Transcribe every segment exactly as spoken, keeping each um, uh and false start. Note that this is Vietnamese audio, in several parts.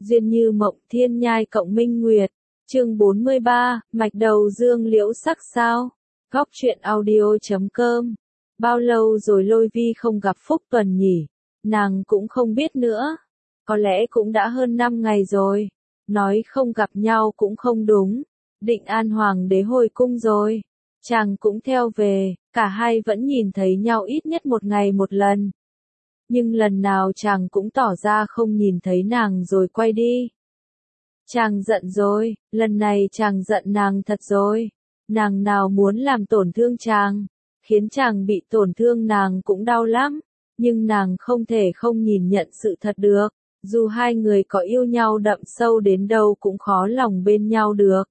Duyên như mộng thiên nhai cộng minh nguyệt. Chương bốn mươi ba, mạch đầu dương liễu sắc sao? Góc truyện audio chấm com. Bao lâu rồi Lôi Vi không gặp Phúc Tuần nhỉ? Nàng cũng không biết nữa. Có lẽ cũng đã hơn năm ngày rồi. Nói không gặp nhau cũng không đúng. Định An Hoàng đế hồi cung rồi. Chàng cũng theo về, cả hai vẫn nhìn thấy nhau ít nhất một ngày một lần. Nhưng lần nào chàng cũng tỏ ra không nhìn thấy nàng rồi quay đi. Chàng giận rồi, lần này chàng giận nàng thật rồi. Nàng nào muốn làm tổn thương chàng, khiến chàng bị tổn thương nàng cũng đau lắm. Nhưng nàng không thể không nhìn nhận sự thật được. Dù hai người có yêu nhau đậm sâu đến đâu cũng khó lòng bên nhau được.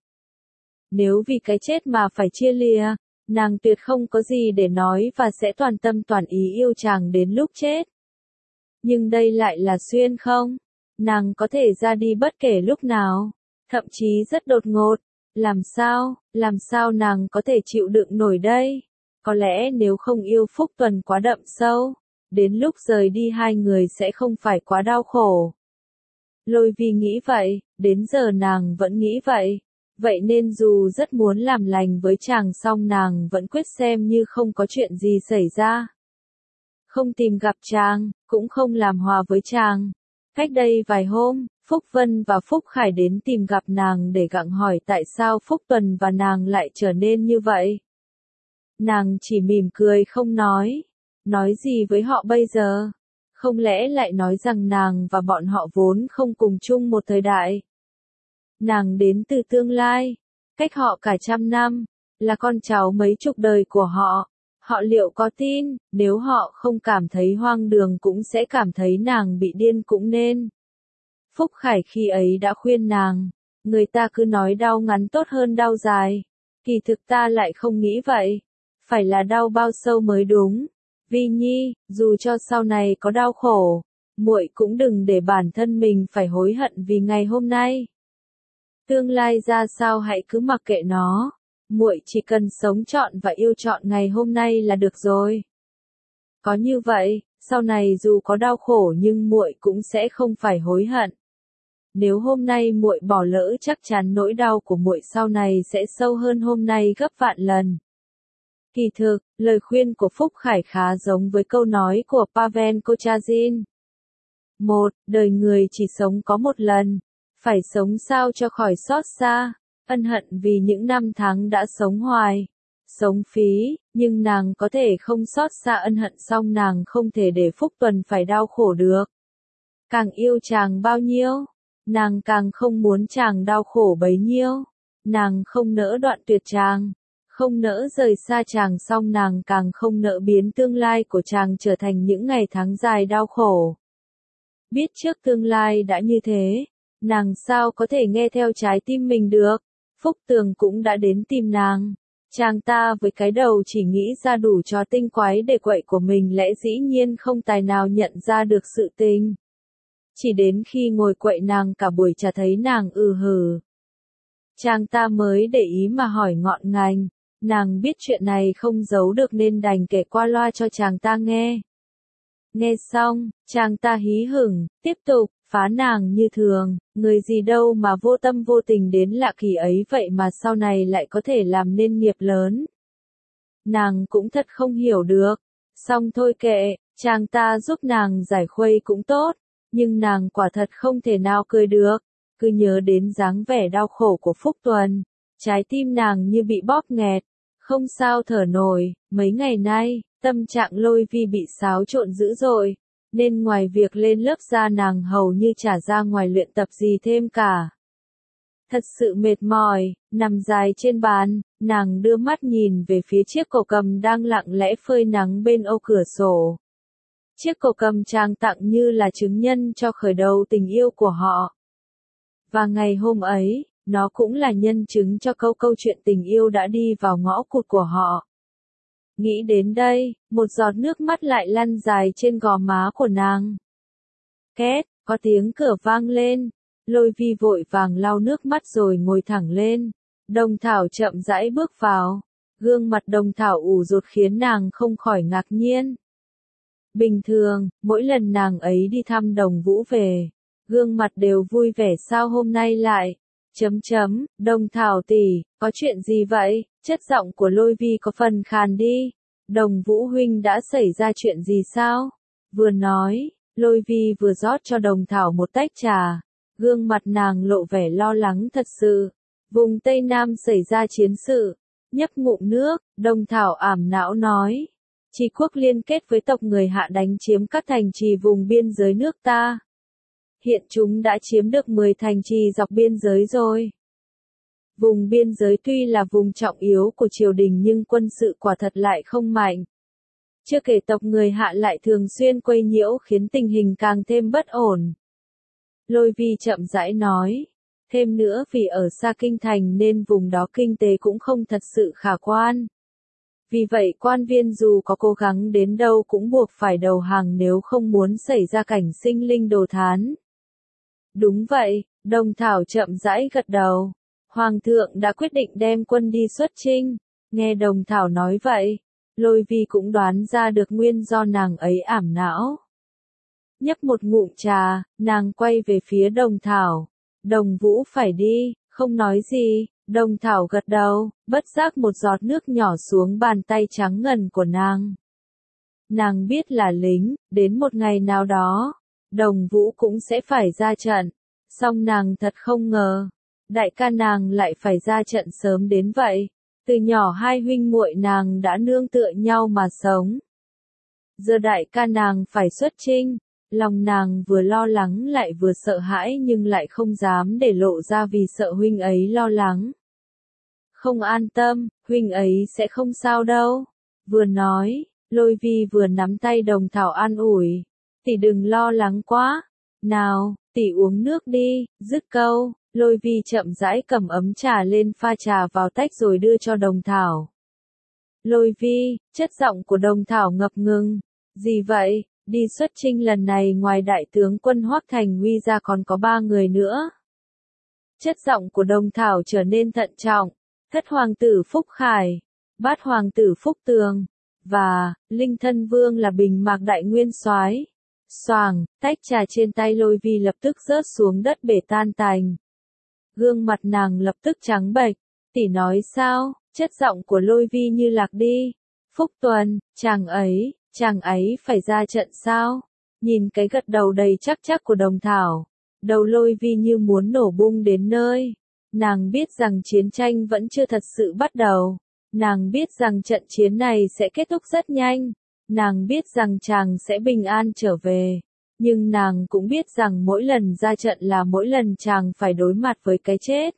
Nếu vì cái chết mà phải chia lìa, nàng tuyệt không có gì để nói và sẽ toàn tâm toàn ý yêu chàng đến lúc chết. Nhưng đây lại là xuyên không? Nàng có thể ra đi bất kể lúc nào, thậm chí rất đột ngột. Làm sao, làm sao nàng có thể chịu đựng nổi đây? Có lẽ nếu không yêu Phúc Tuần quá đậm sâu, đến lúc rời đi hai người sẽ không phải quá đau khổ. Lôi Vi nghĩ vậy, đến giờ nàng vẫn nghĩ vậy. Vậy nên dù rất muốn làm lành với chàng song nàng vẫn quyết xem như không có chuyện gì xảy ra. Không tìm gặp chàng, cũng không làm hòa với chàng. Cách đây vài hôm, Phúc Vân và Phúc Khải đến tìm gặp nàng để gặng hỏi tại sao Phúc Tuần và nàng lại trở nên như vậy. Nàng chỉ mỉm cười không nói. Nói gì với họ bây giờ? Không lẽ lại nói rằng nàng và bọn họ vốn không cùng chung một thời đại? Nàng đến từ tương lai, cách họ cả trăm năm, là con cháu mấy chục đời của họ. Họ liệu có tin, nếu họ không cảm thấy hoang đường cũng sẽ cảm thấy nàng bị điên cũng nên. Phúc Khải khi ấy đã khuyên nàng, người ta cứ nói đau ngắn tốt hơn đau dài. Kỳ thực ta lại không nghĩ vậy. Phải là đau bao sâu mới đúng. Vi Nhi, dù cho sau này có đau khổ, muội cũng đừng để bản thân mình phải hối hận vì ngày hôm nay. Tương lai ra sao hãy cứ mặc kệ nó. Muội chỉ cần sống trọn và yêu trọn ngày hôm nay là được rồi. Có như vậy, sau này dù có đau khổ nhưng muội cũng sẽ không phải hối hận. Nếu hôm nay muội bỏ lỡ chắc chắn nỗi đau của muội sau này sẽ sâu hơn hôm nay gấp vạn lần. Kỳ thực, lời khuyên của Phúc Khải khá giống với câu nói của Pavel Kochazin. Một, đời người chỉ sống có một lần. Phải sống sao cho khỏi xót xa, ân hận vì những năm tháng đã sống hoài, sống phí, nhưng nàng có thể không xót xa ân hận song nàng không thể để Phúc Tuần phải đau khổ được. Càng yêu chàng bao nhiêu, nàng càng không muốn chàng đau khổ bấy nhiêu. Nàng không nỡ đoạn tuyệt chàng, không nỡ rời xa chàng song nàng càng không nỡ biến tương lai của chàng trở thành những ngày tháng dài đau khổ. Biết trước tương lai đã như thế, nàng sao có thể nghe theo trái tim mình được? Phúc Tường cũng đã đến tìm nàng. Chàng ta với cái đầu chỉ nghĩ ra đủ trò tinh quái để quậy của mình lẽ dĩ nhiên không tài nào nhận ra được sự tình. Chỉ đến khi ngồi quậy nàng cả buổi chả thấy nàng ừ hừ. Chàng ta mới để ý mà hỏi ngọn ngành. Nàng biết chuyện này không giấu được nên đành kể qua loa cho chàng ta nghe. Nghe xong, chàng ta hí hửng, tiếp tục, phá nàng như thường, người gì đâu mà vô tâm vô tình đến lạ kỳ ấy vậy mà sau này lại có thể làm nên nghiệp lớn. Nàng cũng thật không hiểu được, xong thôi kệ, chàng ta giúp nàng giải khuây cũng tốt, nhưng nàng quả thật không thể nào cười được, cứ nhớ đến dáng vẻ đau khổ của Phúc Tuần, trái tim nàng như bị bóp nghẹt, không sao thở nổi. Mấy ngày nay, tâm trạng Lôi Vi bị xáo trộn dữ dội. Nên ngoài việc lên lớp ra nàng hầu như chả ra ngoài luyện tập gì thêm cả. Thật sự mệt mỏi, nằm dài trên bàn, nàng đưa mắt nhìn về phía chiếc cổ cầm đang lặng lẽ phơi nắng bên ô cửa sổ. Chiếc cổ cầm chàng tặng như là chứng nhân cho khởi đầu tình yêu của họ. Và ngày hôm ấy, nó cũng là nhân chứng cho câu câu chuyện tình yêu đã đi vào ngõ cụt của họ. Nghĩ đến đây, một giọt nước mắt lại lăn dài trên gò má của nàng. Két, có tiếng cửa vang lên. Lôi Vi vội vàng lau nước mắt rồi ngồi thẳng lên. Đồng Thảo chậm rãi bước vào. Gương mặt Đồng Thảo ủ rột khiến nàng không khỏi ngạc nhiên. Bình thường, mỗi lần nàng ấy đi thăm Đồng Vũ về, gương mặt đều vui vẻ sao hôm nay lại, chấm chấm, Đồng Thảo tỷ, có chuyện gì vậy, chất giọng của Lôi Vi có phần khàn đi, Đồng Vũ huynh đã xảy ra chuyện gì sao, vừa nói, Lôi Vi vừa rót cho Đồng Thảo một tách trà, gương mặt nàng lộ vẻ lo lắng thật sự, vùng Tây Nam xảy ra chiến sự, nhấp ngụm nước, Đồng Thảo ảm não nói. Trì quốc liên kết với tộc người Hạ đánh chiếm các thành trì vùng biên giới nước ta. Hiện chúng đã chiếm được mười thành trì dọc biên giới rồi. Vùng biên giới tuy là vùng trọng yếu của triều đình nhưng quân sự quả thật lại không mạnh. Chưa kể tộc người Hạ lại thường xuyên quấy nhiễu khiến tình hình càng thêm bất ổn. Lôi Vi chậm rãi nói. Thêm nữa vì ở xa kinh thành nên vùng đó kinh tế cũng không thật sự khả quan. Vì vậy quan viên dù có cố gắng đến đâu cũng buộc phải đầu hàng nếu không muốn xảy ra cảnh sinh linh đồ thán. Đúng vậy, Đồng Thảo chậm rãi gật đầu. Hoàng thượng đã quyết định đem quân đi xuất chinh. Nghe Đồng Thảo nói vậy, Lôi Vi cũng đoán ra được nguyên do nàng ấy ảm não. Nhấp một ngụm trà, nàng quay về phía Đồng Thảo. Đồng Vũ phải đi, không nói gì. Đồng Thảo gật đầu, bất giác một giọt nước nhỏ xuống bàn tay trắng ngần của nàng. Nàng biết là lính, đến một ngày nào đó, Đồng Vũ cũng sẽ phải ra trận. Song nàng thật không ngờ, đại ca nàng lại phải ra trận sớm đến vậy. Từ nhỏ hai huynh muội nàng đã nương tựa nhau mà sống. Giờ đại ca nàng phải xuất chinh, lòng nàng vừa lo lắng lại vừa sợ hãi nhưng lại không dám để lộ ra vì sợ huynh ấy lo lắng. Không an tâm, huynh ấy sẽ không sao đâu. Vừa nói, Lôi Vi vừa nắm tay Đồng Thảo an ủi. Tỷ đừng lo lắng quá. Nào, tỷ uống nước đi, dứt câu, Lôi Vi chậm rãi cầm ấm trà lên pha trà vào tách rồi đưa cho Đồng Thảo. Lôi Vi, chất giọng của Đồng Thảo ngập ngừng. Gì vậy, đi xuất chinh lần này ngoài đại tướng quân Hoắc Thành Nguy ra còn có ba người nữa. Chất giọng của Đồng Thảo trở nên thận trọng. Thất hoàng tử Phúc Khải, bát hoàng tử Phúc Tường, và, Linh Thân Vương là Bình Mạc Đại Nguyên Soái. Xoàng, tách trà trên tay Lôi Vi lập tức rớt xuống đất bể tan tành. Gương mặt nàng lập tức trắng bệch, tỷ nói sao, chất giọng của Lôi Vi như lạc đi. Phúc Tuần, chàng ấy, chàng ấy phải ra trận sao? Nhìn cái gật đầu đầy chắc chắc của Đồng Thảo, đầu Lôi Vi như muốn nổ bung đến nơi. Nàng biết rằng chiến tranh vẫn chưa thật sự bắt đầu. Nàng biết rằng trận chiến này sẽ kết thúc rất nhanh. Nàng biết rằng chàng sẽ bình an trở về. Nhưng nàng cũng biết rằng mỗi lần ra trận là mỗi lần chàng phải đối mặt với cái chết.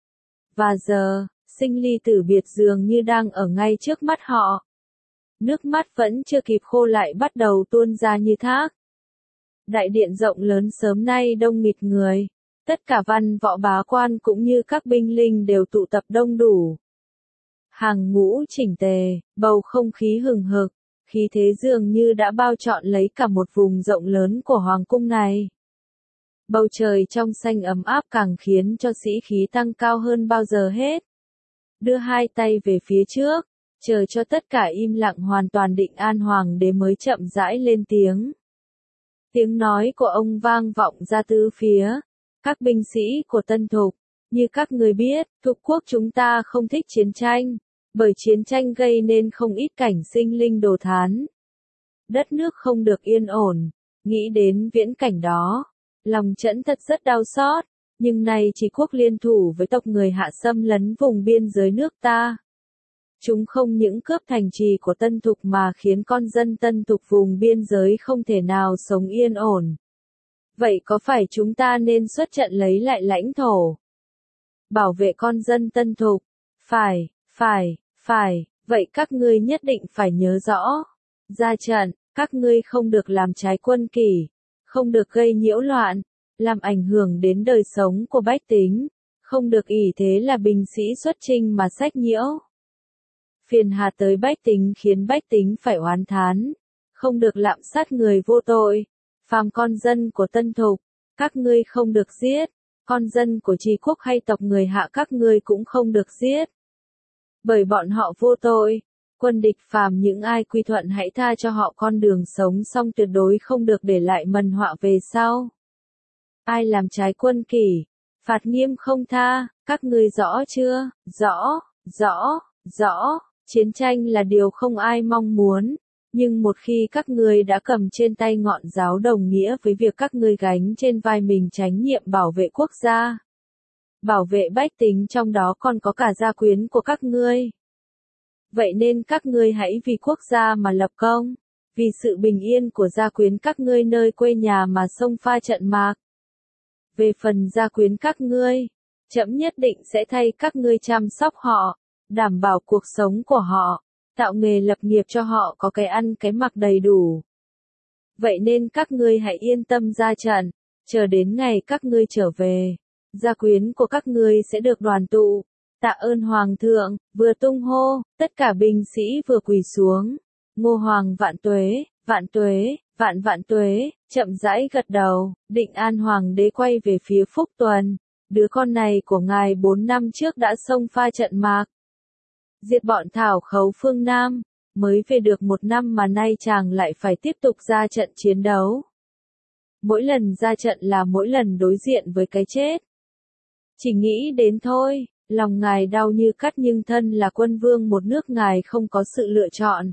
Và giờ, sinh ly tử biệt dường như đang ở ngay trước mắt họ. Nước mắt vẫn chưa kịp khô lại bắt đầu tuôn ra như thác. Đại điện rộng lớn sớm nay đông nghịt người. Tất cả văn võ bá quan cũng như các binh lính đều tụ tập đông đủ. Hàng ngũ chỉnh tề, bầu không khí hừng hực, khí thế dường như đã bao trọn lấy cả một vùng rộng lớn của hoàng cung này. Bầu trời trong xanh ấm áp càng khiến cho sĩ khí tăng cao hơn bao giờ hết. Đưa hai tay về phía trước, chờ cho tất cả im lặng hoàn toàn định an hoàng đế mới chậm rãi lên tiếng. Tiếng nói của ông vang vọng ra tứ phía. Các binh sĩ của Tân Thục, như các người biết, Thục quốc chúng ta không thích chiến tranh, bởi chiến tranh gây nên không ít cảnh sinh linh đồ thán. Đất nước không được yên ổn, nghĩ đến viễn cảnh đó, lòng trẫm thật rất đau xót, nhưng nay Trì quốc liên thủ với tộc người Hạ xâm lấn vùng biên giới nước ta. Chúng không những cướp thành trì của Tân Thục mà khiến con dân Tân Thục vùng biên giới không thể nào sống yên ổn. Vậy có phải chúng ta nên xuất trận lấy lại lãnh thổ? Bảo vệ con dân Tân Thục? Phải, phải, phải, vậy các ngươi nhất định phải nhớ rõ. Ra trận, các ngươi không được làm trái quân kỷ, không được gây nhiễu loạn, làm ảnh hưởng đến đời sống của bách tính, không được ỷ thế là binh sĩ xuất chinh mà sách nhiễu. Phiền hà tới bách tính khiến bách tính phải oán thán, không được lạm sát người vô tội. Phàm con dân của Tân Thục, các ngươi không được giết, con dân của Trì quốc hay tộc người Hạ các ngươi cũng không được giết. Bởi bọn họ vô tội, quân địch phàm những ai quy thuận hãy tha cho họ con đường sống song tuyệt đối không được để lại mầm họa về sau. ai làm trái quân kỷ, phạt nghiêm không tha, các ngươi rõ chưa? Rõ, rõ, rõ, chiến tranh là điều không ai mong muốn, nhưng một khi các ngươi đã cầm trên tay ngọn giáo đồng nghĩa với việc các ngươi gánh trên vai mình trách nhiệm bảo vệ quốc gia, bảo vệ bách tính, trong đó còn có cả gia quyến của các ngươi. Vậy nên các ngươi hãy vì quốc gia mà lập công, vì sự bình yên của gia quyến các ngươi nơi quê nhà mà xông pha trận mạc. Về phần gia quyến các ngươi, trẫm nhất định sẽ thay các ngươi chăm sóc họ, đảm bảo cuộc sống của họ, tạo nghề lập nghiệp cho họ có cái ăn cái mặc đầy đủ. Vậy nên các ngươi hãy yên tâm ra trận, chờ đến ngày các ngươi trở về, gia quyến của các ngươi sẽ được đoàn tụ. Tạ ơn Hoàng thượng, vừa tung hô, tất cả binh sĩ vừa quỳ xuống. Ngô Hoàng vạn tuế, vạn tuế, vạn vạn tuế, chậm rãi gật đầu, Định An Hoàng đế quay về phía Phúc Tuần. Đứa con này của ngài bốn năm trước đã xông pha trận mạc, diệt bọn thảo khấu phương Nam, mới về được một năm mà nay chàng lại phải tiếp tục ra trận chiến đấu. Mỗi lần ra trận là mỗi lần đối diện với cái chết. Chỉ nghĩ đến thôi, lòng ngài đau như cắt, nhưng thân là quân vương một nước ngài không có sự lựa chọn.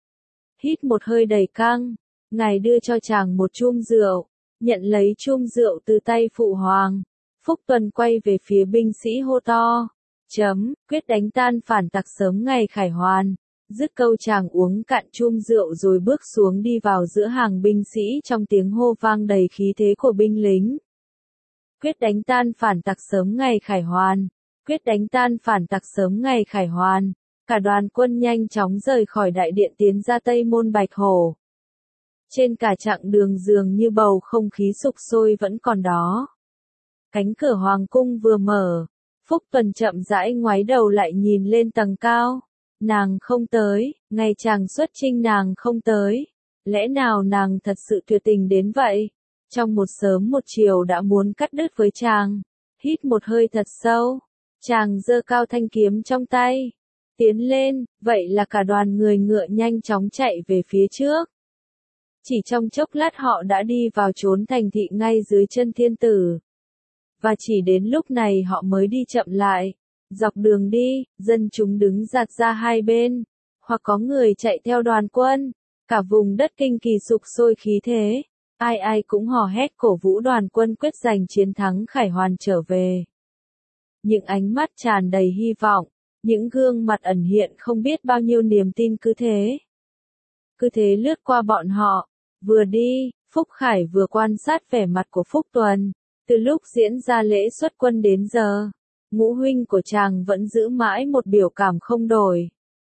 Hít một hơi đầy căng, ngài đưa cho chàng một chum rượu, nhận lấy chum rượu từ tay phụ hoàng. Phúc Tuần quay về phía binh sĩ hô to, chấm, quyết đánh tan phản tặc sớm ngày khải hoàn. Dứt câu chàng uống cạn chum rượu rồi bước xuống đi vào giữa hàng binh sĩ trong tiếng hô vang đầy khí thế của binh lính. Quyết đánh tan phản tặc sớm ngày khải hoàn. Quyết đánh tan phản tặc sớm ngày khải hoàn. Cả đoàn quân nhanh chóng rời khỏi đại điện tiến ra Tây Môn Bạch Hổ. Trên cả chặng đường dường như bầu không khí sục sôi vẫn còn đó. Cánh cửa hoàng cung vừa mở, Phúc Tuần chậm rãi ngoái đầu lại nhìn lên tầng cao. Nàng không tới, ngày chàng xuất chinh nàng không tới. Lẽ nào nàng thật sự tuyệt tình đến vậy? Trong một sớm một chiều đã muốn cắt đứt với chàng. Hít một hơi thật sâu, chàng giơ cao thanh kiếm trong tay, tiến lên, vậy là cả đoàn người ngựa nhanh chóng chạy về phía trước. Chỉ trong chốc lát họ đã đi vào chốn thành thị ngay dưới chân thiên tử. Và chỉ đến lúc này họ mới đi chậm lại. Dọc đường đi, dân chúng đứng dạt ra hai bên, hoặc có người chạy theo đoàn quân. Cả vùng đất Kinh Kỳ sục sôi khí thế, ai ai cũng hò hét cổ vũ đoàn quân quyết giành chiến thắng khải hoàn trở về. Những ánh mắt tràn đầy hy vọng, những gương mặt ẩn hiện không biết bao nhiêu niềm tin cứ thế. Cứ thế lướt qua bọn họ, vừa đi, Phúc Khải vừa quan sát vẻ mặt của Phúc Tuần. Từ lúc diễn ra lễ xuất quân đến giờ, ngũ huynh của chàng vẫn giữ mãi một biểu cảm không đổi.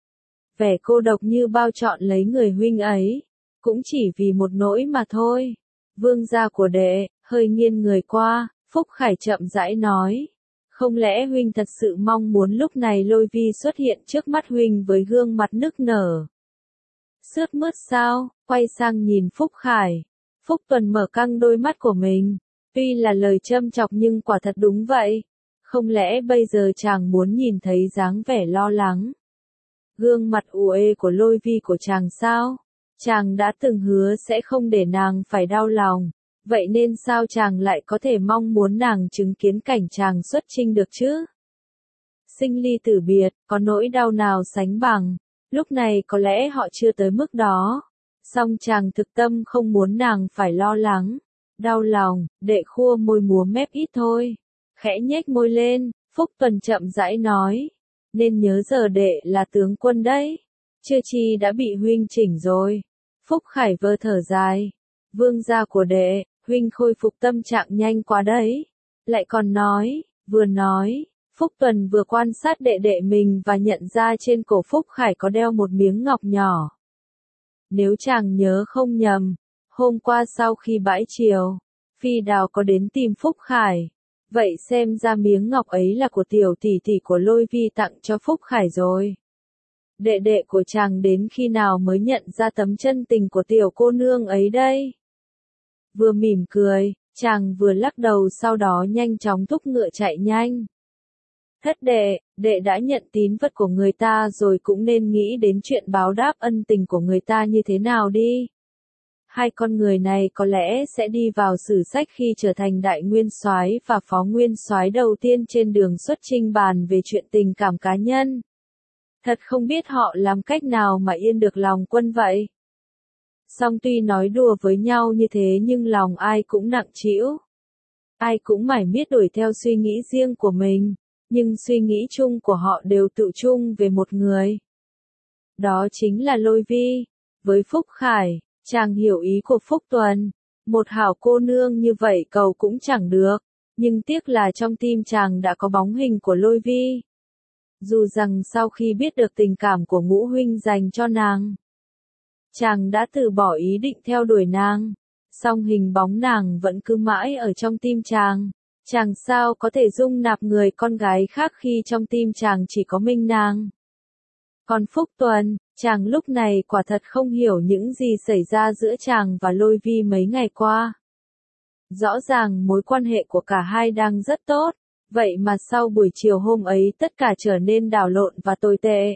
Vẻ cô độc như bao trọn lấy người huynh ấy, cũng chỉ vì một nỗi mà thôi. Vương gia của đệ, hơi nghiêng người qua, Phúc Khải chậm rãi nói. Không lẽ huynh thật sự mong muốn lúc này Lôi Vi xuất hiện trước mắt huynh với gương mặt nức nở? Sướt mướt sao? Quay sang nhìn Phúc Khải. Phúc Tuần mở căng đôi mắt của mình. Tuy là lời châm chọc nhưng quả thật đúng vậy. Không lẽ bây giờ chàng muốn nhìn thấy dáng vẻ lo lắng, gương mặt u uê của Lôi Vi của chàng sao? Chàng đã từng hứa sẽ không để nàng phải đau lòng. Vậy nên sao chàng lại có thể mong muốn nàng chứng kiến cảnh chàng xuất chinh được chứ? Sinh ly tử biệt, có nỗi đau nào sánh bằng. Lúc này có lẽ họ chưa tới mức đó. Song chàng thực tâm không muốn nàng phải lo lắng, đau lòng. Đệ khua môi múa mép ít thôi. Khẽ nhếch môi lên, Phúc Tuần chậm rãi nói. Nên nhớ giờ đệ là tướng quân đấy. Chưa chi đã bị huynh chỉnh rồi. Phúc Khải vơ thở dài. Vương gia của đệ, huynh khôi phục tâm trạng nhanh quá đấy. Lại còn nói, vừa nói, Phúc Tuần vừa quan sát đệ đệ mình và nhận ra trên cổ Phúc Khải có đeo một miếng ngọc nhỏ. Nếu chàng nhớ không nhầm, hôm qua sau khi bãi triều, Phi Đào có đến tìm Phúc Khải. Vậy xem ra miếng ngọc ấy là của tiểu tỷ tỷ của Lôi Vi tặng cho Phúc Khải rồi. Đệ đệ của chàng đến khi nào mới nhận ra tấm chân tình của tiểu cô nương ấy đây? Vừa mỉm cười, chàng vừa lắc đầu, sau đó nhanh chóng thúc ngựa chạy nhanh. Thất đệ, đệ đã nhận tín vật của người ta rồi cũng nên nghĩ đến chuyện báo đáp ân tình của người ta như thế nào đi. Hai con người này có lẽ sẽ đi vào sử sách khi trở thành đại nguyên soái và phó nguyên soái đầu tiên trên đường xuất chinh bàn về chuyện tình cảm cá nhân. Thật không biết họ làm cách nào mà yên được lòng quân vậy. Song tuy nói đùa với nhau như thế nhưng lòng ai cũng nặng trĩu. Ai cũng mải miết đuổi theo suy nghĩ riêng của mình, nhưng suy nghĩ chung của họ đều tự chung về một người. Đó chính là Lôi Vi. Với Phúc Khải, chàng hiểu ý của Phúc Tuần. Một hảo cô nương như vậy cầu cũng chẳng được, nhưng tiếc là trong tim chàng đã có bóng hình của Lôi Vi. Dù rằng sau khi biết được tình cảm của Ngũ huynh dành cho nàng, chàng đã từ bỏ ý định theo đuổi nàng, song hình bóng nàng vẫn cứ mãi ở trong tim chàng. Chàng sao có thể dung nạp người con gái khác khi trong tim chàng chỉ có mình nàng. Còn Phúc Tuần, chàng lúc này quả thật không hiểu những gì xảy ra giữa chàng và Lôi Vi mấy ngày qua. Rõ ràng mối quan hệ của cả hai đang rất tốt, vậy mà sau buổi chiều hôm ấy tất cả trở nên đảo lộn và tồi tệ.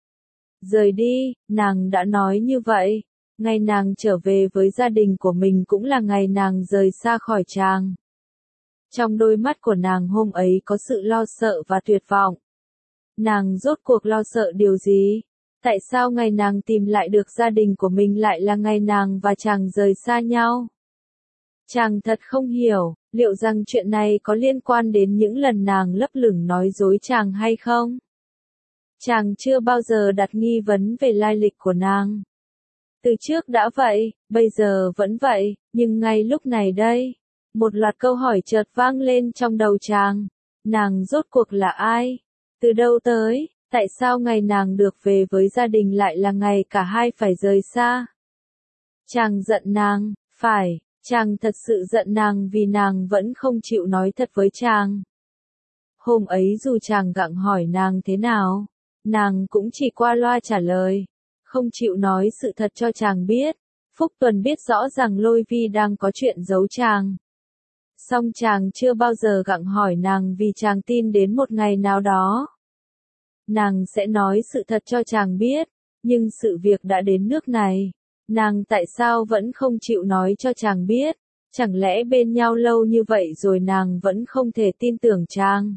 Rời đi, nàng đã nói như vậy, ngày nàng trở về với gia đình của mình cũng là ngày nàng rời xa khỏi chàng. Trong đôi mắt của nàng hôm ấy có sự lo sợ và tuyệt vọng. Nàng rốt cuộc lo sợ điều gì? Tại sao ngày nàng tìm lại được gia đình của mình lại là ngày nàng và chàng rời xa nhau? Chàng thật không hiểu, liệu rằng chuyện này có liên quan đến những lần nàng lấp lửng nói dối chàng hay không? Chàng chưa bao giờ đặt nghi vấn về lai lịch của nàng. Từ trước đã vậy, bây giờ vẫn vậy, nhưng ngay lúc này đây, một loạt câu hỏi chợt vang lên trong đầu chàng. Nàng rốt cuộc là ai? Từ đâu tới? Tại sao ngày nàng được về với gia đình lại là ngày cả hai phải rời xa? Chàng giận nàng, phải, chàng thật sự giận nàng vì nàng vẫn không chịu nói thật với chàng. Hôm ấy dù chàng gặng hỏi nàng thế nào, nàng cũng chỉ qua loa trả lời, không chịu nói sự thật cho chàng biết. Phúc Tuần biết rõ rằng Lôi Vi đang có chuyện giấu chàng. Song chàng chưa bao giờ gặng hỏi nàng vì chàng tin đến một ngày nào đó nàng sẽ nói sự thật cho chàng biết, nhưng sự việc đã đến nước này, nàng tại sao vẫn không chịu nói cho chàng biết? Chẳng lẽ bên nhau lâu như vậy rồi nàng vẫn không thể tin tưởng chàng?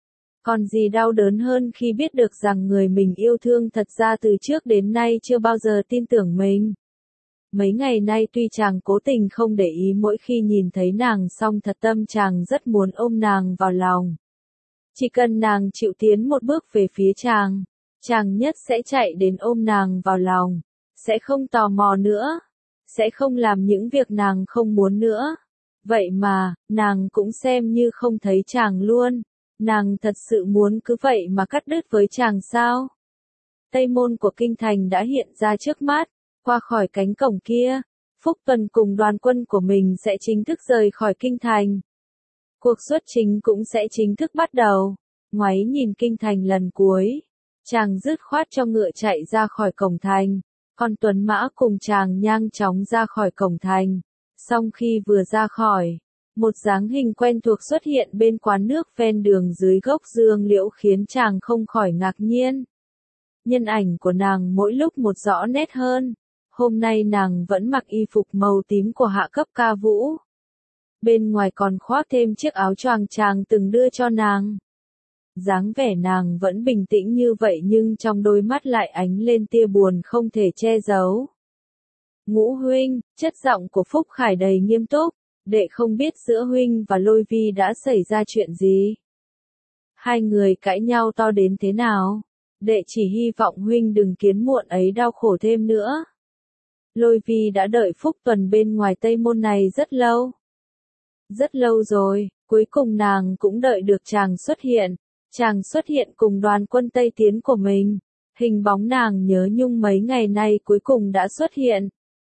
Còn gì đau đớn hơn khi biết được rằng người mình yêu thương thật ra từ trước đến nay chưa bao giờ tin tưởng mình? Mấy ngày nay tuy chàng cố tình không để ý mỗi khi nhìn thấy nàng song thật tâm chàng rất muốn ôm nàng vào lòng. Chỉ cần nàng chịu tiến một bước về phía chàng, chàng nhất sẽ chạy đến ôm nàng vào lòng, sẽ không tò mò nữa, sẽ không làm những việc nàng không muốn nữa. Vậy mà, nàng cũng xem như không thấy chàng luôn, nàng thật sự muốn cứ vậy mà cắt đứt với chàng sao? Tây môn của kinh thành đã hiện ra trước mắt, qua khỏi cánh cổng kia, Phúc Tuần cùng đoàn quân của mình sẽ chính thức rời khỏi kinh thành. Cuộc xuất chinh cũng sẽ chính thức bắt đầu. Ngoáy nhìn kinh thành lần cuối, chàng dứt khoát cho ngựa chạy ra khỏi cổng thành, còn tuấn mã cùng chàng nhanh chóng ra khỏi cổng thành. Song khi vừa ra khỏi, một dáng hình quen thuộc xuất hiện bên quán nước ven đường dưới gốc dương liễu khiến chàng không khỏi ngạc nhiên. Nhân ảnh của nàng mỗi lúc một rõ nét hơn. Hôm nay nàng vẫn mặc y phục màu tím của hạ cấp ca vũ. Bên ngoài còn khoác thêm chiếc áo choàng chàng từng đưa cho nàng. Dáng vẻ nàng vẫn bình tĩnh như vậy nhưng trong đôi mắt lại ánh lên tia buồn không thể che giấu. Ngũ huynh, chất giọng của Phúc Khải đầy nghiêm túc, đệ không biết giữa huynh và Lôi Vi đã xảy ra chuyện gì. Hai người cãi nhau to đến thế nào, đệ chỉ hy vọng huynh đừng khiến muộn ấy đau khổ thêm nữa. Lôi Vi đã đợi Phúc Tuần bên ngoài Tây Môn này rất lâu. Rất lâu rồi, cuối cùng nàng cũng đợi được chàng xuất hiện. Chàng xuất hiện cùng đoàn quân Tây Tiến của mình. Hình bóng nàng nhớ nhung mấy ngày nay cuối cùng đã xuất hiện.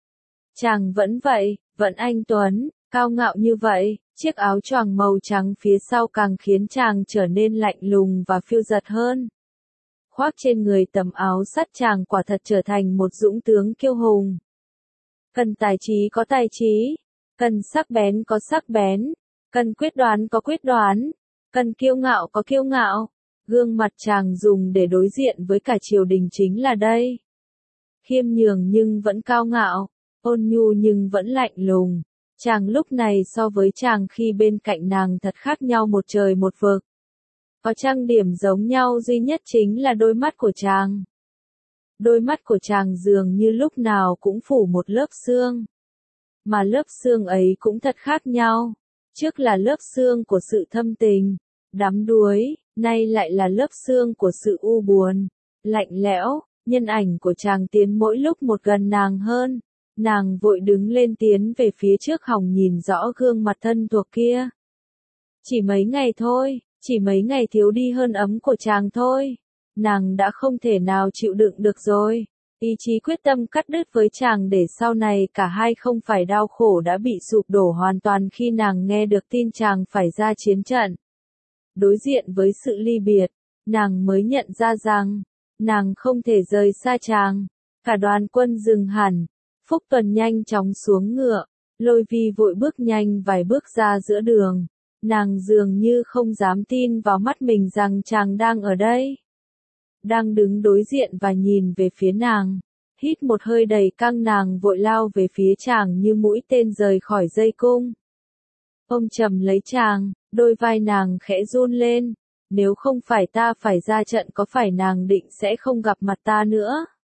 Chàng vẫn vậy, vẫn anh tuấn, cao ngạo như vậy, chiếc áo choàng màu trắng phía sau càng khiến chàng trở nên lạnh lùng và phiêu dật hơn. Khoác trên người tấm áo sắt chàng quả thật trở thành một dũng tướng kiêu hùng. Cần tài trí có tài trí, cần sắc bén có sắc bén, cần quyết đoán có quyết đoán, cần kiêu ngạo có kiêu ngạo. Gương mặt chàng dùng để đối diện với cả triều đình chính là đây. Khiêm nhường nhưng vẫn cao ngạo, ôn nhu nhưng vẫn lạnh lùng. Chàng lúc này so với chàng khi bên cạnh nàng thật khác nhau một trời một vực. Có trang điểm giống nhau duy nhất chính là đôi mắt của chàng. Đôi mắt của chàng dường như lúc nào cũng phủ một lớp sương. Mà lớp sương ấy cũng thật khác nhau. Trước là lớp sương của sự thâm tình, đắm đuối, nay lại là lớp sương của sự u buồn, lạnh lẽo. Nhân ảnh của chàng tiến mỗi lúc một gần nàng hơn. Nàng vội đứng lên tiến về phía trước hòng nhìn rõ gương mặt thân thuộc kia. Chỉ mấy ngày thôi, chỉ mấy ngày thiếu đi hơn ấm của chàng thôi. Nàng đã không thể nào chịu đựng được rồi. Ý chí quyết tâm cắt đứt với chàng để sau này cả hai không phải đau khổ đã bị sụp đổ hoàn toàn khi nàng nghe được tin chàng phải ra chiến trận. Đối diện với sự ly biệt, nàng mới nhận ra rằng, nàng không thể rời xa chàng. Cả đoàn quân dừng hẳn, Phúc Tuần nhanh chóng xuống ngựa, Lôi Vi vội bước nhanh vài bước ra giữa đường. Nàng dường như không dám tin vào mắt mình rằng chàng đang ở đây. Đang đứng đối diện và nhìn về phía nàng. Hít một hơi đầy căng nàng vội lao về phía chàng như mũi tên rời khỏi dây cung. Ôm chầm lấy chàng, đôi vai nàng khẽ run lên. Nếu không phải ta phải ra trận có phải nàng định sẽ không gặp mặt ta nữa.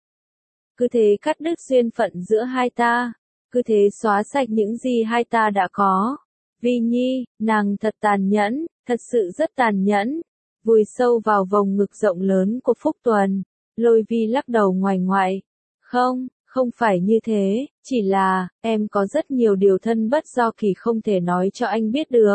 Cứ thế cắt đứt duyên phận giữa hai ta. Cứ thế xóa sạch những gì hai ta đã có. Vi Nhi, nàng thật tàn nhẫn, thật sự rất tàn nhẫn. Vùi sâu vào vòng ngực rộng lớn của Phúc Tuần, Lôi Vi lắc đầu ngoại ngoại. Không, không phải như thế, chỉ là, em có rất nhiều điều thân bất do kỳ không thể nói cho anh biết được.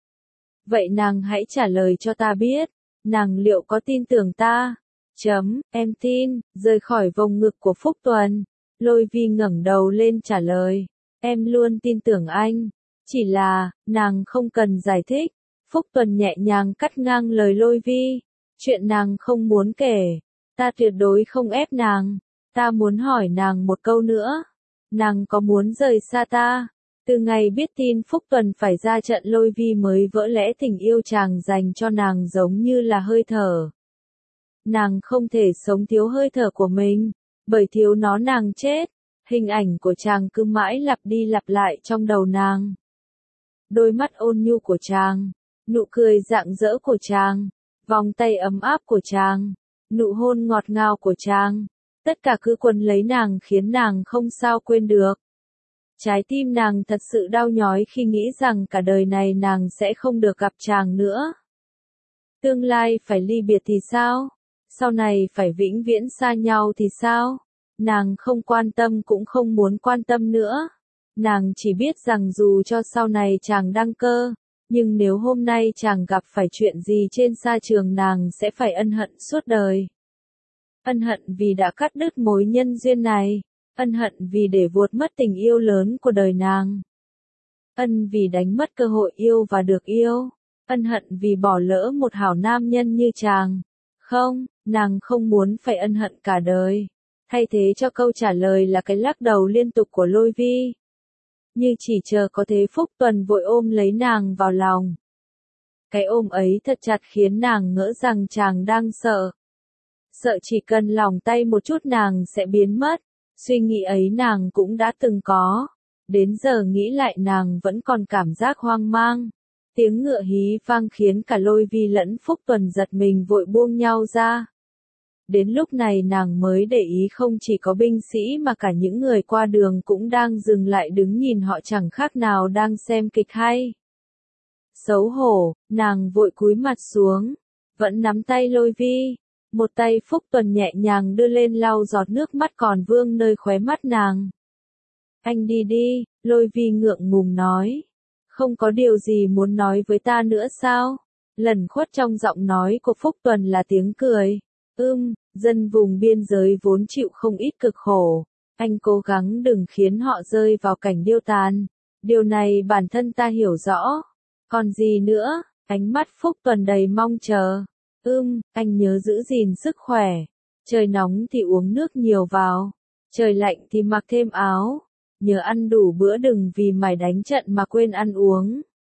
Vậy nàng hãy trả lời cho ta biết, nàng liệu có tin tưởng ta? Chấm, em tin, rời khỏi vòng ngực của Phúc Tuần. Lôi Vi ngẩng đầu lên trả lời, em luôn tin tưởng anh. Chỉ là, nàng không cần giải thích. Phúc Tuần nhẹ nhàng cắt ngang lời Lôi Vi. Chuyện nàng không muốn kể. Ta tuyệt đối không ép nàng. Ta muốn hỏi nàng một câu nữa. Nàng có muốn rời xa ta? Từ ngày biết tin Phúc Tuần phải ra trận Lôi Vi mới vỡ lẽ tình yêu chàng dành cho nàng giống như là hơi thở. Nàng không thể sống thiếu hơi thở của mình. Bởi thiếu nó nàng chết. Hình ảnh của chàng cứ mãi lặp đi lặp lại trong đầu nàng. Đôi mắt ôn nhu của chàng, nụ cười rạng rỡ của chàng, vòng tay ấm áp của chàng, nụ hôn ngọt ngào của chàng, tất cả cứ quấn lấy nàng khiến nàng không sao quên được. Trái tim nàng thật sự đau nhói khi nghĩ rằng cả đời này nàng sẽ không được gặp chàng nữa. Tương lai phải ly biệt thì sao? Sau này phải vĩnh viễn xa nhau thì sao? Nàng không quan tâm cũng không muốn quan tâm nữa. Nàng chỉ biết rằng dù cho sau này chàng đăng cơ, nhưng nếu hôm nay chàng gặp phải chuyện gì trên sa trường nàng sẽ phải ân hận suốt đời. Ân hận vì đã cắt đứt mối nhân duyên này. Ân hận vì để vuột mất tình yêu lớn của đời nàng. Ân vì đánh mất cơ hội yêu và được yêu. Ân hận vì bỏ lỡ một hảo nam nhân như chàng. Không, nàng không muốn phải ân hận cả đời. Thay thế cho câu trả lời là cái lắc đầu liên tục của Lôi Vi. Như chỉ chờ có thế Phúc Tuần vội ôm lấy nàng vào lòng. Cái ôm ấy thật chặt khiến nàng ngỡ rằng chàng đang sợ. Sợ chỉ cần lòng tay một chút nàng sẽ biến mất. Suy nghĩ ấy nàng cũng đã từng có. Đến giờ nghĩ lại nàng vẫn còn cảm giác hoang mang. Tiếng ngựa hí vang khiến cả Lôi Vi lẫn Phúc Tuần giật mình vội buông nhau ra. Đến lúc này nàng mới để ý không chỉ có binh sĩ mà cả những người qua đường cũng đang dừng lại đứng nhìn họ chẳng khác nào đang xem kịch hay. Xấu hổ, nàng vội cúi mặt xuống, vẫn nắm tay Lôi Vi. Một tay Phúc Tuần nhẹ nhàng đưa lên lau giọt nước mắt còn vương nơi khóe mắt nàng. Anh đi đi, Lôi Vi ngượng ngùng nói. Không có điều gì muốn nói với ta nữa sao? Lẩn khuất trong giọng nói của Phúc Tuần là tiếng cười. Ưm, dân vùng biên giới vốn chịu không ít cực khổ. Anh cố gắng đừng khiến họ rơi vào cảnh điêu tàn. Điều này bản thân ta hiểu rõ. Còn gì nữa? Ánh mắt Phúc Tuần đầy mong chờ. Ưm, anh nhớ giữ gìn sức khỏe. Trời nóng thì uống nước nhiều vào. Trời lạnh thì mặc thêm áo. Nhớ ăn đủ bữa đừng vì mải đánh trận mà quên ăn uống.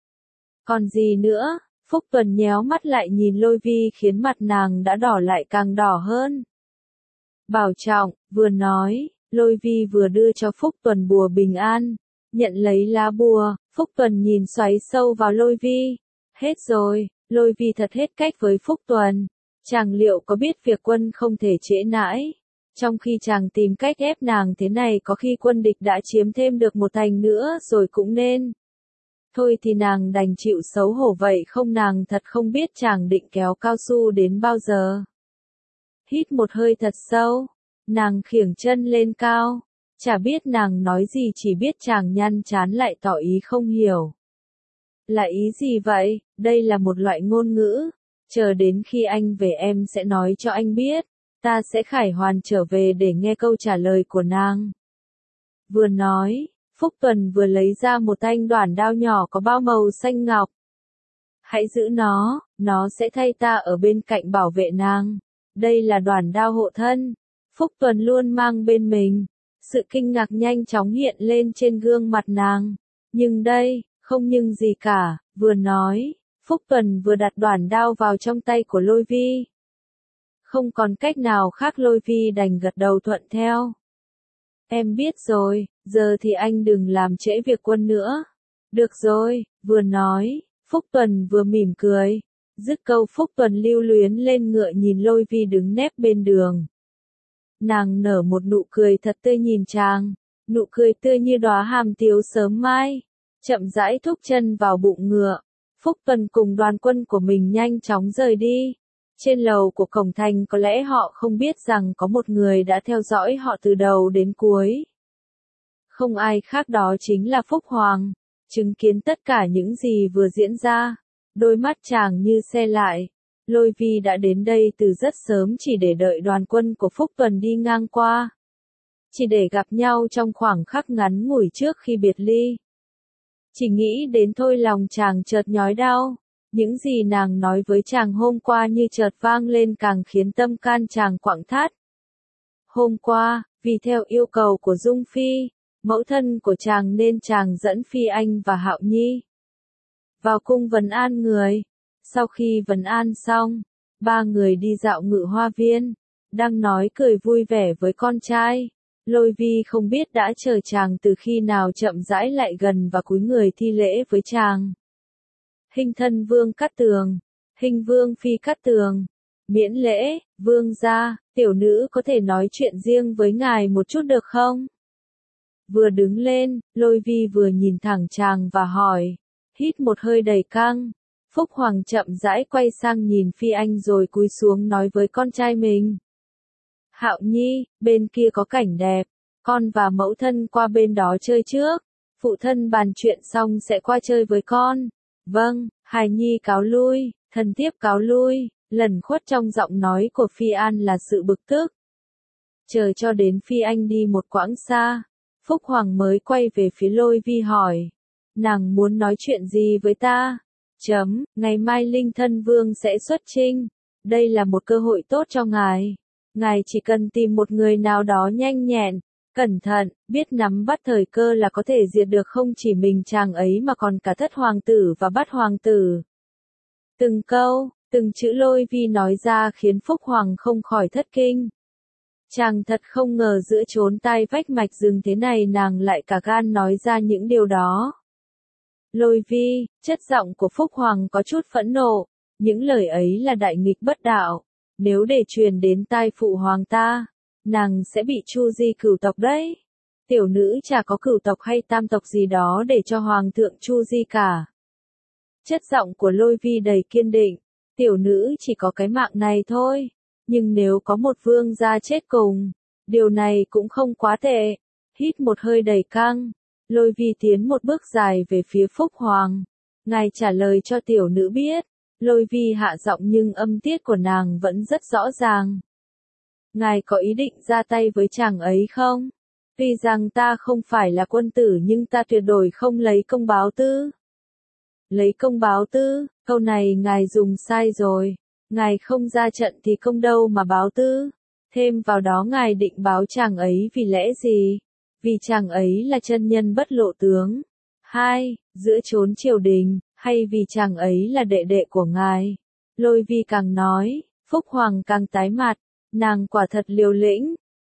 Còn gì nữa? Phúc Tuần nhéo mắt lại nhìn Lôi Vi khiến mặt nàng đã đỏ lại càng đỏ hơn. Bảo trọng, vừa nói, Lôi Vi vừa đưa cho Phúc Tuần bùa bình an, nhận lấy lá bùa, Phúc Tuần nhìn xoáy sâu vào Lôi Vi. Hết rồi, Lôi Vi thật hết cách với Phúc Tuần. Chàng liệu có biết việc quân không thể trễ nãi? Trong khi chàng tìm cách ép nàng thế này có khi quân địch đã chiếm thêm được một thành nữa rồi cũng nên. Thôi thì nàng đành chịu xấu hổ vậy không, nàng thật không biết chàng định kéo cao su đến bao giờ. Hít một hơi thật sâu, nàng khiểng chân lên cao, chả biết nàng nói gì chỉ biết chàng nhăn chán lại tỏ ý không hiểu. Là ý gì vậy? Đây là một loại ngôn ngữ. Chờ đến khi anh về em sẽ nói cho anh biết, ta sẽ khải hoàn trở về để nghe câu trả lời của nàng. Vừa nói, Phúc Tuần vừa lấy ra một thanh đoản đao nhỏ có bao màu xanh ngọc. Hãy giữ nó, nó sẽ thay ta ở bên cạnh bảo vệ nàng. Đây là đoản đao hộ thân. Phúc Tuần luôn mang bên mình. Sự kinh ngạc nhanh chóng hiện lên trên gương mặt nàng. Nhưng đây, không nhưng gì cả, vừa nói, Phúc Tuần vừa đặt đoản đao vào trong tay của Lôi Vi. Không còn cách nào khác, Lôi Vi đành gật đầu thuận theo. Em biết rồi, giờ thì anh đừng làm trễ việc quân nữa. Được rồi, vừa nói, Phúc Tuần vừa mỉm cười. Dứt câu Phúc Tuần lưu luyến lên ngựa nhìn Lôi Vi đứng nép bên đường. Nàng nở một nụ cười thật tươi nhìn chàng, nụ cười tươi như đóa hàm tiếu sớm mai, chậm rãi thúc chân vào bụng ngựa. Phúc Tuần cùng đoàn quân của mình nhanh chóng rời đi. Trên lầu của cổng thành có lẽ họ không biết rằng có một người đã theo dõi họ từ đầu đến cuối. Không ai khác đó chính là Phúc Hoàng. Chứng kiến tất cả những gì vừa diễn ra, đôi mắt chàng như se lại. Lôi Vi đã đến đây từ rất sớm chỉ để đợi đoàn quân của Phúc Tuần đi ngang qua. Chỉ để gặp nhau trong khoảng khắc ngắn ngủi trước khi biệt ly. Chỉ nghĩ đến thôi lòng chàng chợt nhói đau. Những gì nàng nói với chàng hôm qua như chợt vang lên càng khiến tâm can chàng quặn thắt. Hôm qua, vì theo yêu cầu của Dung Phi, mẫu thân của chàng nên chàng dẫn Phi Anh và Hạo Nhi vào cung vấn an người. Sau khi vấn an xong, ba người đi dạo Ngự Hoa Viên, đang nói cười vui vẻ với con trai. Lôi Vi không biết đã chờ chàng từ khi nào chậm rãi lại gần và cúi người thi lễ với chàng. Hình thân Vương Cát Tường, hình Vương Phi Cát Tường, miễn lễ, Vương gia, tiểu nữ có thể nói chuyện riêng với ngài một chút được không? Vừa đứng lên, Lôi Vi vừa nhìn thẳng chàng và hỏi, hít một hơi đầy căng. Phúc Hoàng chậm rãi quay sang nhìn Phi Anh rồi cúi xuống nói với con trai mình. Hạo Nhi, bên kia có cảnh đẹp, con và mẫu thân qua bên đó chơi trước, phụ thân bàn chuyện xong sẽ qua chơi với con. Vâng, hài nhi cáo lui, thần thiếp cáo lui, lẩn khuất trong giọng nói của Phi An là sự bực tức. Chờ cho đến Phi Anh đi một quãng xa, Phúc Hoàng mới quay về phía Lôi Vi hỏi, nàng muốn nói chuyện gì với ta? Chấm, ngày mai Linh Thân Vương sẽ xuất chinh, đây là một cơ hội tốt cho ngài. Ngài chỉ cần tìm một người nào đó nhanh nhẹn, cẩn thận, biết nắm bắt thời cơ là có thể diệt được không chỉ mình chàng ấy mà còn cả thất hoàng tử và bát hoàng tử. Từng câu, từng chữ Lôi Vi nói ra khiến Phúc Hoàng không khỏi thất kinh. Chàng thật không ngờ giữa chốn tai vách mạch rừng thế này nàng lại cả gan nói ra những điều đó. Lôi Vi, chất giọng của Phúc Hoàng có chút phẫn nộ, những lời ấy là đại nghịch bất đạo, nếu để truyền đến tai phụ hoàng ta, nàng sẽ bị chu di cửu tộc đấy. Tiểu nữ chả có cửu tộc hay tam tộc gì đó để cho hoàng thượng chu di cả. Chất giọng của Lôi Vi đầy kiên định, tiểu nữ chỉ có cái mạng này thôi, nhưng nếu có một vương gia chết cùng, điều này cũng không quá tệ. Hít một hơi đầy căng, Lôi Vi tiến một bước dài về phía Phúc Hoàng. Ngài trả lời cho tiểu nữ biết. Lôi Vi hạ giọng nhưng âm tiết của nàng vẫn rất rõ ràng. Ngài có ý định ra tay với chàng ấy không? Tuy rằng ta không phải là quân tử nhưng ta tuyệt đối không lấy công báo tư. Lấy công báo tư, câu này ngài dùng sai rồi. Ngài không ra trận thì công đâu mà báo tư. Thêm vào đó ngài định báo chàng ấy vì lẽ gì? Vì chàng ấy là chân nhân bất lộ tướng. Hai, giữa chốn triều đình, hay vì chàng ấy là đệ đệ của ngài? Lôi Vi càng nói, Phúc Hoàng càng tái mặt, nàng quả thật liều lĩnh.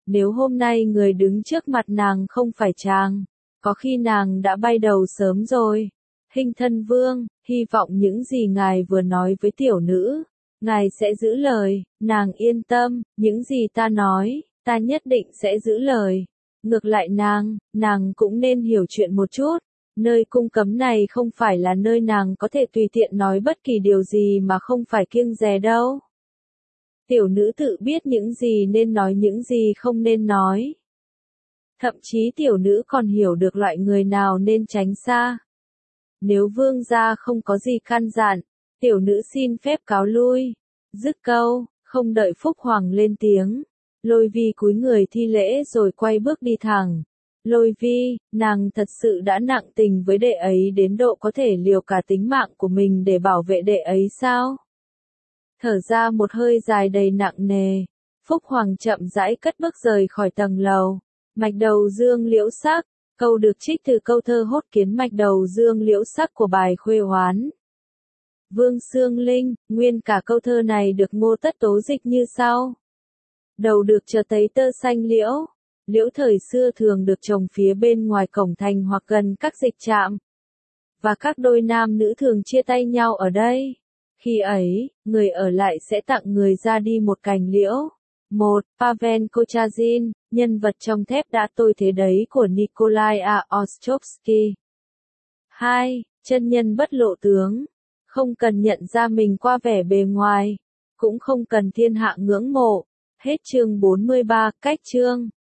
Nếu hôm nay người đứng trước mặt nàng không phải chàng, có khi nàng đã bay đầu sớm rồi. Hình thân vương, hy vọng những gì ngài vừa nói với tiểu nữ, ngài sẽ giữ lời, nàng yên tâm, những gì ta nói, ta nhất định sẽ giữ lời. Ngược lại nàng, nàng cũng nên hiểu chuyện một chút, nơi cung cấm này không phải là nơi nàng có thể tùy tiện nói bất kỳ điều gì mà không phải kiêng dè đâu. Tiểu nữ tự biết những gì nên nói những gì không nên nói. Thậm chí tiểu nữ còn hiểu được loại người nào nên tránh xa. Nếu vương gia không có gì căn dặn, tiểu nữ xin phép cáo lui. Dứt câu, không đợi Phúc Hoàng lên tiếng. Lôi Vi cúi người thi lễ rồi quay bước đi thẳng. Lôi Vi, nàng thật sự đã nặng tình với đệ ấy đến độ có thể liều cả tính mạng của mình để bảo vệ đệ ấy sao? Thở ra một hơi dài đầy nặng nề, Phúc Hoàng chậm rãi cất bước rời khỏi tầng lầu. Mạch đầu dương liễu sắc, câu được trích từ câu thơ Hốt Kiến mạch đầu dương liễu sắc của bài Khuê Hoán. Vương Xương Linh, nguyên cả câu thơ này được Ngô Tất Tố dịch như sau. Đầu được chờ thấy tơ xanh liễu, liễu thời xưa thường được trồng phía bên ngoài cổng thành hoặc gần các dịch trạm. Và các đôi nam nữ thường chia tay nhau ở đây. Khi ấy, người ở lại sẽ tặng người ra đi một cành liễu. một. Pavel Kochazin, nhân vật trong Thép đã tôi thế đấy của Nikolai A. Ostrovsky. hai. Chân nhân bất lộ tướng. Không cần nhận ra mình qua vẻ bề ngoài, cũng không cần thiên hạ ngưỡng mộ. Hết chương bốn mươi ba, cách chương.